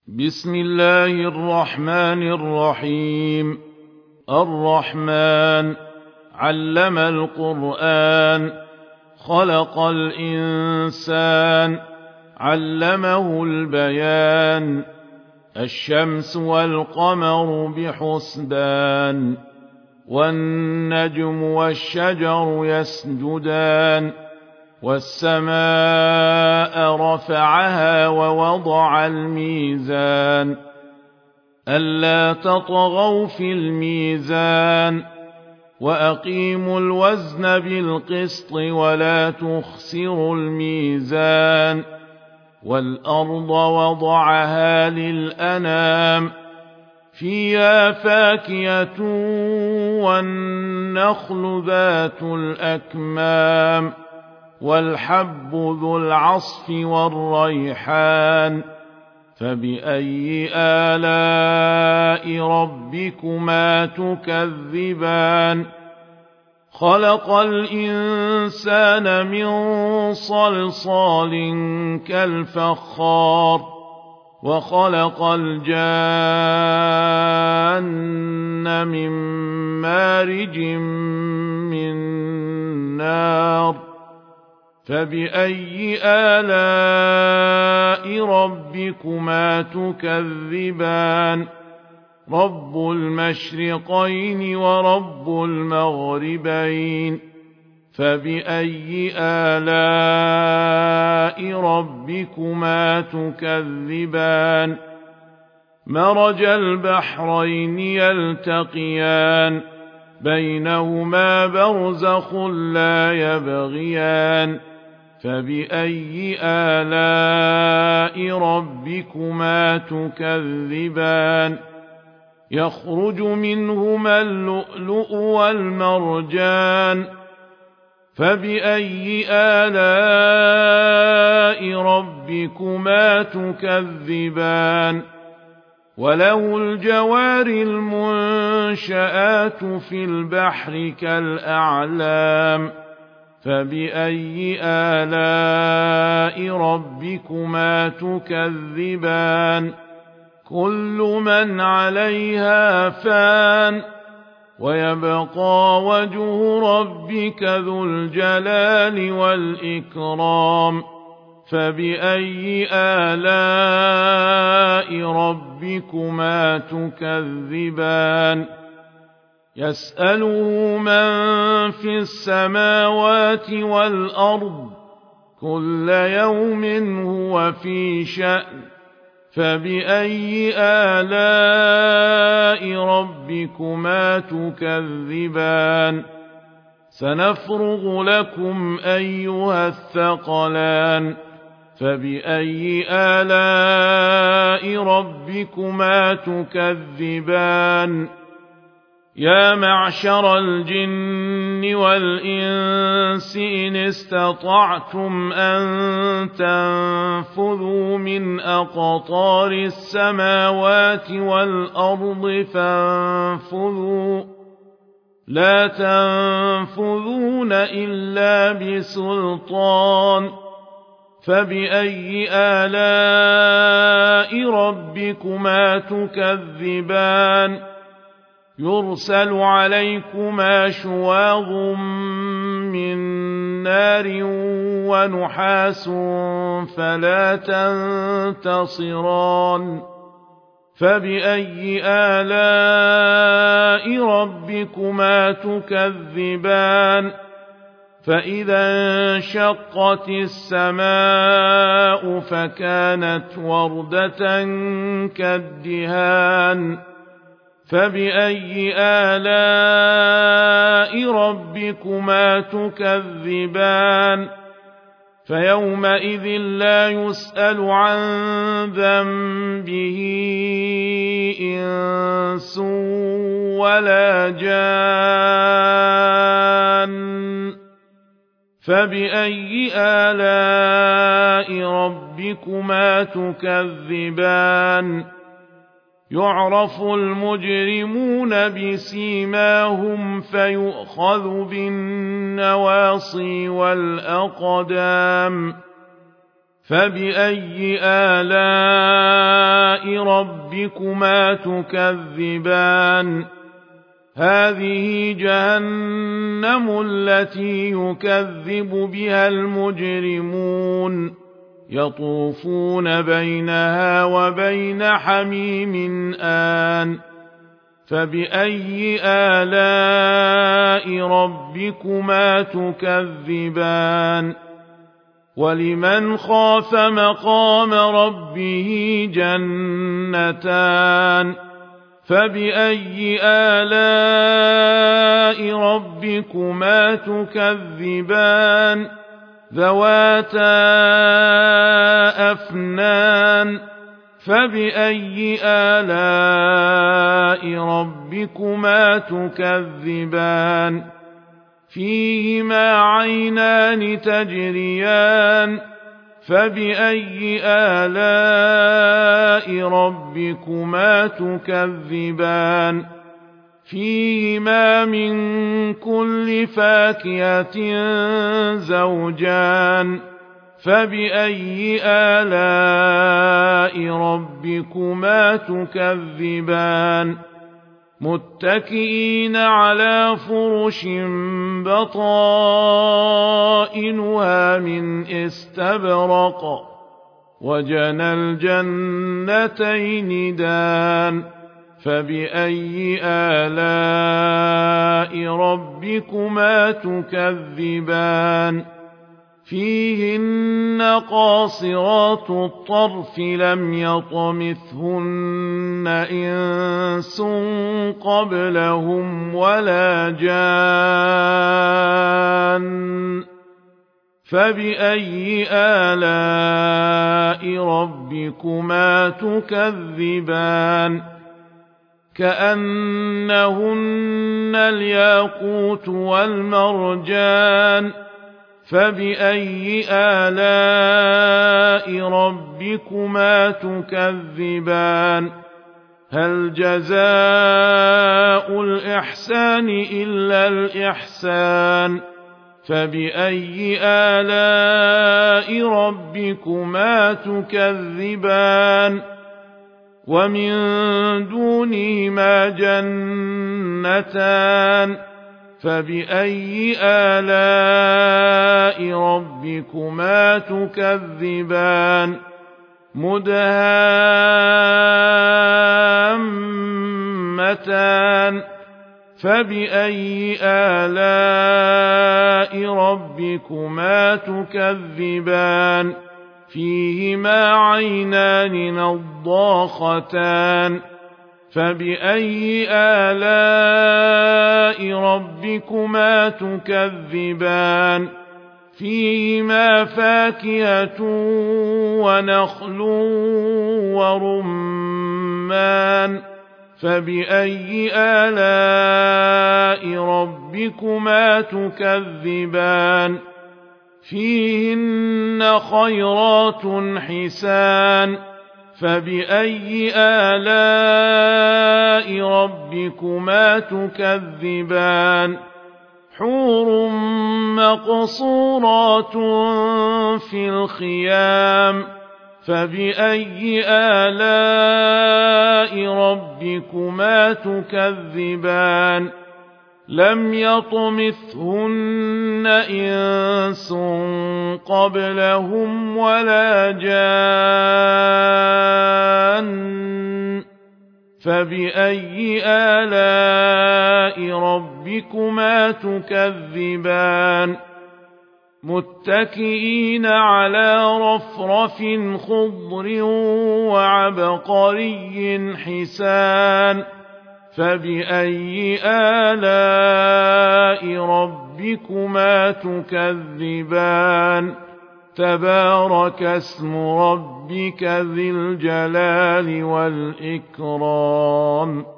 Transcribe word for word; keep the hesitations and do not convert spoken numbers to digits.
بسم الله الرحمن الرحيم. الرحمن علم القرآن، خلق الإنسان، علمه البيان. الشمس والقمر بحسبان، والنجم والشجر يسجدان. والسماء رفعها ووضع الميزان، ألا تطغوا في الميزان، وأقيموا الوزن بالقسط ولا تخسروا الميزان. والأرض وضعها للأنام، فيها فاكهة والنخل ذات الأكمام، والحب ذو العصف والريحان. فبأي آلاء ربكما تكذبان؟ خلق الإنسان من صلصال كالفخار، وخلق الجان من مارج من نار. فبأي آلاء ربكما تكذبان؟ رب المشرقين ورب المغربين. فبأي آلاء ربكما تكذبان؟ مرج البحرين يلتقيان، بينهما برزخ لا يبغيان. فبأي آلاء ربكما تكذبان؟ يخرج منهما اللؤلؤ والمرجان. فبأي آلاء ربكما تكذبان؟ وله الجوار المنشآت في البحر كالأعلام. فبأي آلاء ربكما تكذبان؟ كل من عليها فان، ويبقى وجه ربك ذو الجلال والإكرام. فبأي آلاء ربكما تكذبان؟ يسأله من في السماوات والأرض، كل يوم هو في شأن. فبأي آلاء ربكما تكذبان؟ سنفرغ لكم أيها الثقلان. فبأي آلاء ربكما تكذبان؟ يا معشر الجن والإنس إن استطعتم أن تنفذوا من أقطار السماوات والأرض فانفذوا، لا تنفذون إلا بسلطان. فبأي آلاء ربكما تكذبان؟ يرسل عليكما شواظ من نار ونحاس فلا تنتصران. فبأي آلاء ربكما تكذبان؟ فإذا انشقت السماء فكانت وردة كالدهان. فبأي آلاء ربكما تكذبان؟ فيومئذ لا يسأل عن ذنبه إنس ولا جان. فبأي آلاء ربكما تكذبان؟ يعرف المجرمون بسيماهم فيؤخذ بالنواصي والأقدام. فبأي آلاء ربكما تكذبان هذه جهنم التي يكذب بها المجرمون يطوفون بينها وبين حميم آن فبأي آلاء ربكما تكذبان ولمن خاف مقام ربه جنتان فبأي آلاء ربكما تكذبان ذواتا أفنان فبأي آلاء ربكما تكذبان فيهما عينان تجريان فبأي آلاء ربكما تكذبان فيهما من كل فاكهة زوجان فبأي آلاء ربكما تكذبان متكئين على فرش بطائنها من استبرق وجنى الجنتين دان فبأي آلاء ربكما تكذبان فيهن قاصرات الطرف لم يطمثهن إنس قبلهم ولا جان فبأي آلاء ربكما تكذبان كأنهن الياقوت والمرجان فبأي آلاء ربكما تكذبان هل جزاء الإحسان إلا الإحسان فبأي آلاء ربكما تكذبان ومن دونهما جنتان فبأي آلاء ربكما تكذبان مدهامتان فبأي آلاء ربكما تكذبان فيهما عينان نضاختان فبأي آلاء ربكما تكذبان فيهما فاكهة ونخل ورمان فبأي آلاء ربكما تكذبان فيهن خيرات حسان فبأي آلاء ربكما تكذبان حور مقصورات في الخيام فبأي آلاء ربكما تكذبان لم يطمثهن إنس قبلهم ولا جان فبأي آلاء ربكما تكذبان متكئين على رفرف خضر وعبقري حسان فبأي آلاء ربكما تكذبان تبارك اسم ربك ذي الجلال والإكرام